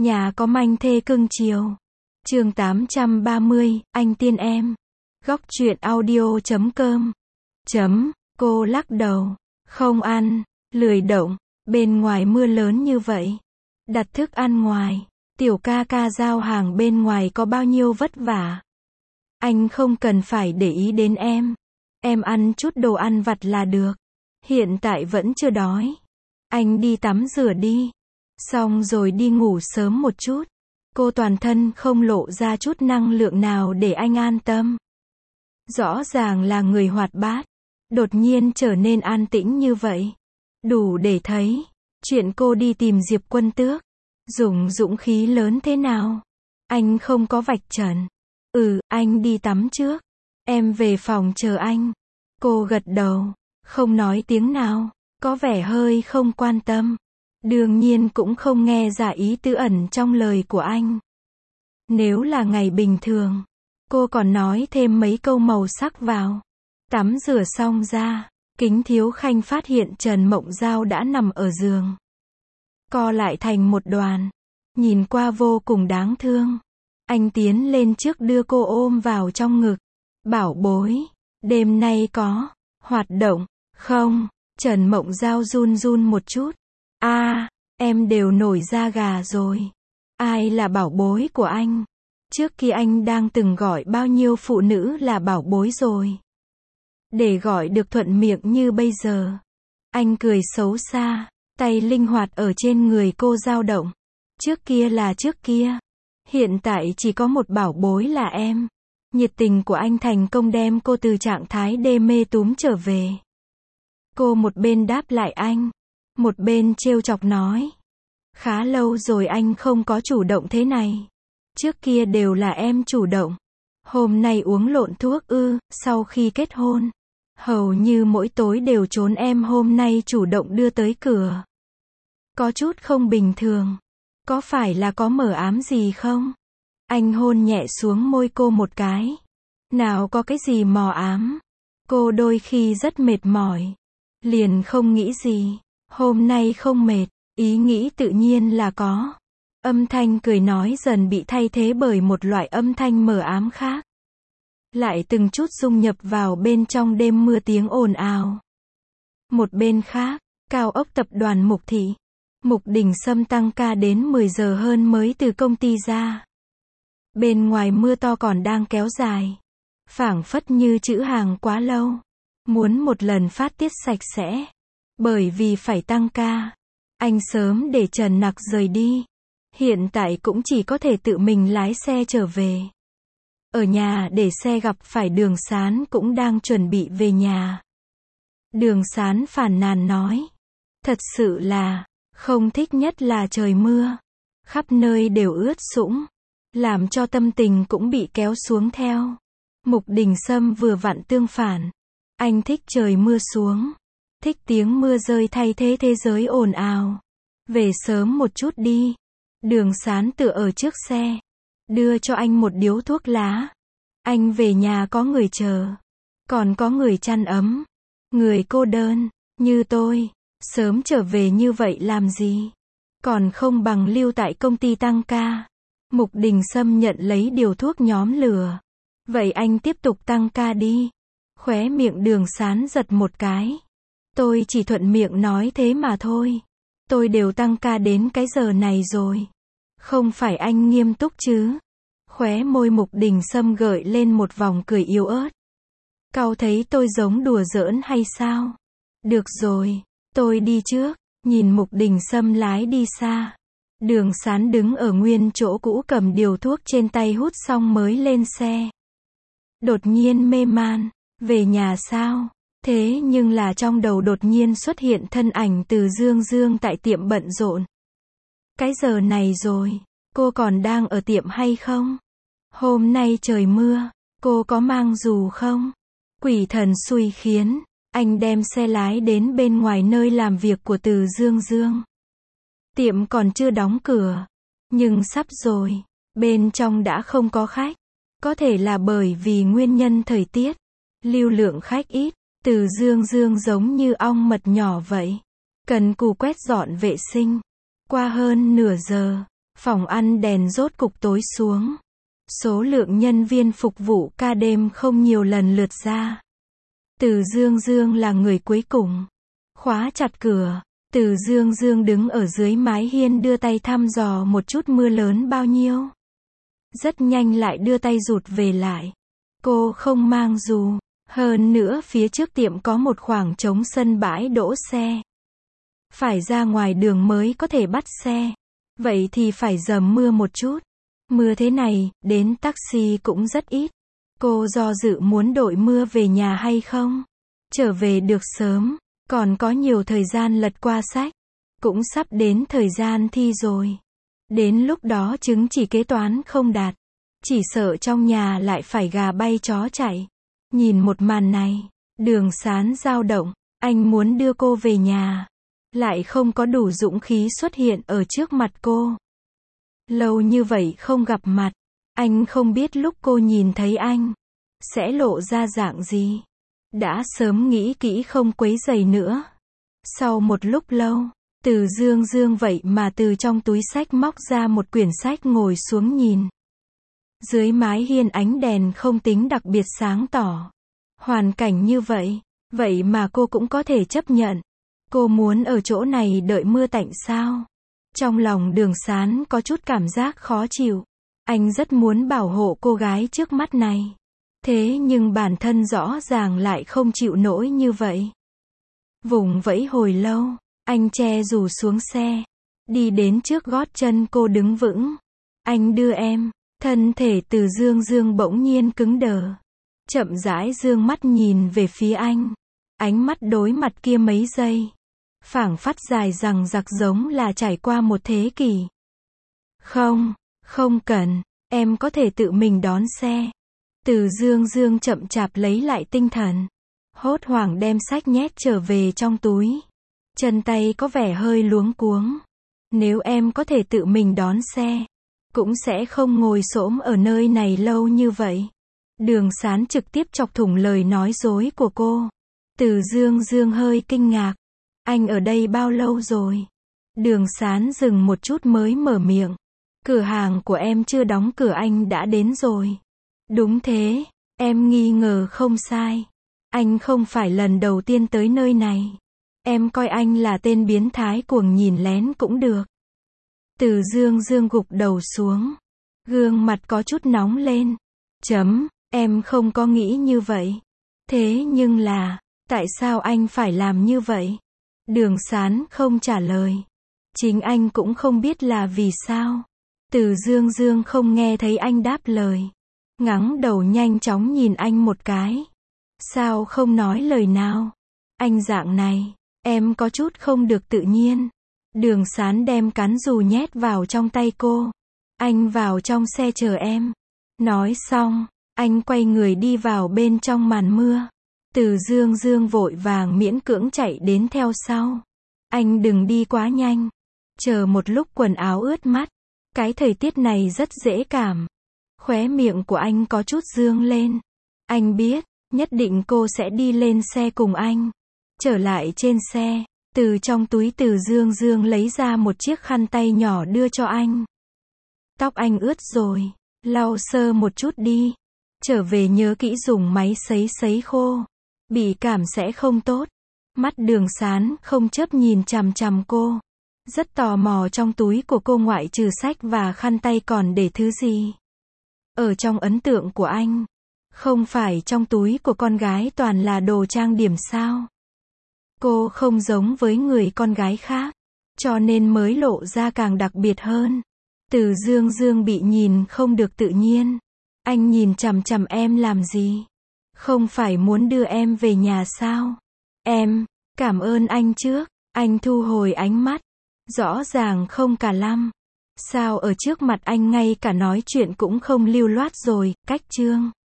Nhà có manh thê cưng chiều. Chương 830, anh tiên em. Góc truyện audio.com. Cô lắc đầu. Không ăn, lười động, bên ngoài mưa lớn như vậy. Đặt thức ăn ngoài, tiểu ca ca giao hàng bên ngoài có bao nhiêu vất vả. Anh không cần phải để ý đến em ăn chút đồ ăn vặt là được. Hiện tại vẫn chưa đói. Anh đi tắm rửa đi. Xong rồi đi ngủ sớm một chút. Cô toàn thân không lộ ra chút năng lượng nào để anh an tâm. Rõ ràng là người hoạt bát, đột nhiên trở nên an tĩnh như vậy. Đủ để thấy, chuyện cô đi tìm Diệp Quân Tước, dùng dũng khí lớn thế nào. Anh không có vạch trần. Anh đi tắm trước. Em về phòng chờ anh. Cô gật đầu, không nói tiếng nào, có vẻ hơi không quan tâm. Đương nhiên cũng không nghe ra ý tứ ẩn trong lời của anh. Nếu là ngày bình thường, cô còn nói thêm mấy câu màu sắc vào. Tắm rửa xong ra, Kính Thiếu Khanh phát hiện Trần Mộng Giao đã nằm ở giường. Co lại thành một đoàn, nhìn qua vô cùng đáng thương. Anh tiến lên trước đưa cô ôm vào trong ngực. Bảo bối, đêm nay có hoạt động không? Trần Mộng Giao run run một chút. Em đều nổi da gà rồi. Ai là bảo bối của anh? Trước kia anh đang từng gọi bao nhiêu phụ nữ là bảo bối rồi. Để gọi được thuận miệng như bây giờ. Anh cười xấu xa, tay linh hoạt ở trên người cô dao động. Trước kia là trước kia. Hiện tại chỉ có một bảo bối là em. Nhiệt tình của anh thành công đem cô từ trạng thái đê mê túm trở về. Cô một bên đáp lại anh, một bên trêu chọc nói. Khá lâu rồi anh không có chủ động thế này. Trước kia đều là em chủ động. Hôm nay uống lộn thuốc sau khi kết hôn. Hầu như mỗi tối đều trốn em, hôm nay chủ động đưa tới cửa. Có chút không bình thường. Có phải là có mờ ám gì không? Anh hôn nhẹ xuống môi cô một cái. Nào có cái gì mờ ám. Cô đôi khi rất mệt mỏi. Liền không nghĩ gì. Hôm nay không mệt. Ý nghĩ tự nhiên là có. Âm thanh cười nói dần bị thay thế bởi một loại âm thanh mờ ám khác. Lại từng chút dung nhập vào bên trong đêm mưa tiếng ồn ào. Một bên khác, cao ốc tập đoàn Mục Thị. Mục Đình Sâm tăng ca đến 10 giờ hơn mới từ công ty ra. Bên ngoài mưa to còn đang kéo dài. Phảng phất như trữ hàng quá lâu. Muốn một lần phát tiết sạch sẽ. Bởi vì phải tăng ca. Anh sớm để Trần Nặc rời đi. Hiện tại cũng chỉ có thể tự mình lái xe trở về. Ở nhà để xe gặp phải Đường Sán cũng đang chuẩn bị về nhà. Đường Sán phàn nàn nói. Thật sự là, không thích nhất là trời mưa. Khắp nơi đều ướt sũng. Làm cho tâm tình cũng bị kéo xuống theo. Mục Đình Sâm vừa vặn tương phản. Anh thích trời mưa xuống. Thích tiếng mưa rơi thay thế thế giới ồn ào. Về sớm một chút đi. Đường Sán tựa ở trước xe. Đưa cho anh một điếu thuốc lá. Anh về nhà có người chờ. Còn có người chăn ấm. Người cô đơn, như tôi. Sớm trở về như vậy làm gì? Còn không bằng lưu tại công ty tăng ca. Mục Đình Sâm nhận lấy điều thuốc nhóm lửa. Vậy anh tiếp tục tăng ca đi. Khóe miệng Đường Sán giật một cái. Tôi chỉ thuận miệng nói thế mà thôi. Tôi đều tăng ca đến cái giờ này rồi. Không phải anh nghiêm túc chứ? Khóe môi Mục Đình Sâm gợi lên một vòng cười yếu ớt. Cậu thấy tôi giống đùa giỡn hay sao? Được rồi, tôi đi trước. Nhìn Mục Đình Sâm lái đi xa. Đường Sán đứng ở nguyên chỗ cũ cầm điều thuốc trên tay hút xong mới lên xe. Đột nhiên mê man. Về nhà sao? Thế nhưng là trong đầu đột nhiên xuất hiện thân ảnh Từ Dương Dương tại tiệm bận rộn. Cái giờ này rồi, cô còn đang ở tiệm hay không? Hôm nay trời mưa, cô có mang dù không? Quỷ thần xui khiến, anh đem xe lái đến bên ngoài nơi làm việc của Từ Dương Dương. Tiệm còn chưa đóng cửa, nhưng sắp rồi, bên trong đã không có khách. Có thể là bởi vì nguyên nhân thời tiết, lưu lượng khách ít. Từ Dương Dương giống như ong mật nhỏ vậy. Cần cù quét dọn vệ sinh. Qua hơn nửa giờ, Phòng ăn đèn rốt cục tối xuống. Số lượng nhân viên phục vụ ca đêm không nhiều lần lượt ra. Từ Dương Dương là người cuối cùng. Khóa chặt cửa. Từ Dương Dương đứng ở dưới mái hiên đưa tay thăm dò một chút mưa lớn bao nhiêu. Rất nhanh lại đưa tay rụt về lại. Cô không mang dù. Hơn nữa phía trước tiệm có một khoảng trống sân bãi đỗ xe. Phải ra ngoài đường mới có thể bắt xe. Vậy thì phải dầm mưa một chút. Mưa thế này, đến taxi cũng rất ít. Cô do dự muốn đội mưa về nhà hay không? Trở về được sớm, còn có nhiều thời gian lật qua sách. Cũng sắp đến thời gian thi rồi. Đến lúc đó chứng chỉ kế toán không đạt. Chỉ sợ trong nhà lại phải gà bay chó chạy. Nhìn một màn này, Đường Sán dao động, anh muốn đưa cô về nhà. Lại không có đủ dũng khí xuất hiện ở trước mặt cô. Lâu như vậy không gặp mặt, anh không biết lúc cô nhìn thấy anh, sẽ lộ ra dạng gì. Đã sớm nghĩ kỹ không quấy rầy nữa. Sau một lúc lâu, Từ Dương Dương vậy mà từ trong túi xách móc ra một quyển sách ngồi xuống nhìn. Dưới mái hiên ánh đèn không tính đặc biệt sáng tỏ. Hoàn cảnh như vậy, vậy mà cô cũng có thể chấp nhận. Cô muốn ở chỗ này đợi mưa tạnh sao? Trong lòng Đường Sán có chút cảm giác khó chịu. Anh rất muốn bảo hộ cô gái trước mắt này. Thế nhưng bản thân rõ ràng lại không chịu nổi như vậy. Vùng vẫy hồi lâu, anh che dù xuống xe. Đi đến trước gót chân cô đứng vững. Anh đưa em. Thân thể Từ Dương Dương bỗng nhiên cứng đờ. Chậm rãi dương mắt nhìn về phía anh. Ánh mắt đối mặt kia mấy giây. Phảng phất dài dằng dặc giống là trải qua một thế kỷ. Không, không cần, em có thể tự mình đón xe. Từ Dương Dương chậm chạp lấy lại tinh thần. Hốt hoảng đem sách nhét trở về trong túi. Chân tay có vẻ hơi luống cuống. Nếu em có thể tự mình đón xe, cũng sẽ không ngồi xổm ở nơi này lâu như vậy. Đường Sán trực tiếp chọc thủng lời nói dối của cô. Từ Dương Dương hơi kinh ngạc. Anh ở đây bao lâu rồi? Đường Sán dừng một chút mới mở miệng. Cửa hàng của em chưa đóng cửa anh đã đến rồi. Đúng thế, em nghi ngờ không sai. Anh không phải lần đầu tiên tới nơi này. Em coi anh là tên biến thái cuồng nhìn lén cũng được. Từ Dương Dương gục đầu xuống. Gương mặt có chút nóng lên. Em không có nghĩ như vậy. Thế nhưng là, tại sao anh phải làm như vậy? Đường Sán không trả lời. Chính anh cũng không biết là vì sao. Từ Dương Dương không nghe thấy anh đáp lời. Ngẩng đầu nhanh chóng nhìn anh một cái. Sao không nói lời nào? Anh dạng này, em có chút không được tự nhiên. Đường Sán đem cán dù nhét vào trong tay cô. Anh vào trong xe chờ em. Nói xong, anh quay người đi vào bên trong màn mưa. Từ Dương Dương vội vàng miễn cưỡng chạy đến theo sau. Anh đừng đi quá nhanh. Chờ một lúc quần áo ướt mắt. Cái thời tiết này rất dễ cảm. Khóe miệng của anh có chút dương lên. Anh biết, nhất định cô sẽ đi lên xe cùng anh. Trở lại trên xe, từ trong túi Từ Dương Dương lấy ra một chiếc khăn tay nhỏ đưa cho anh. Tóc anh ướt rồi, lau sơ một chút đi. Trở về nhớ kỹ dùng máy sấy khô. Bị cảm sẽ không tốt. Mắt Đường Sán không chớp nhìn chằm chằm cô. Rất tò mò trong túi của cô ngoại trừ sách và khăn tay còn để thứ gì. Ở trong ấn tượng của anh, không phải trong túi của con gái toàn là đồ trang điểm sao? Cô không giống với người con gái khác, cho nên mới lộ ra càng đặc biệt hơn. Từ Dương Dương bị nhìn không được tự nhiên. Anh nhìn chằm chằm em làm gì? Không phải muốn đưa em về nhà sao? Em, cảm ơn anh trước. Anh thu hồi ánh mắt. Rõ ràng không cả lăm. Sao ở trước mặt anh ngay cả nói chuyện cũng không lưu loát rồi, cách chương.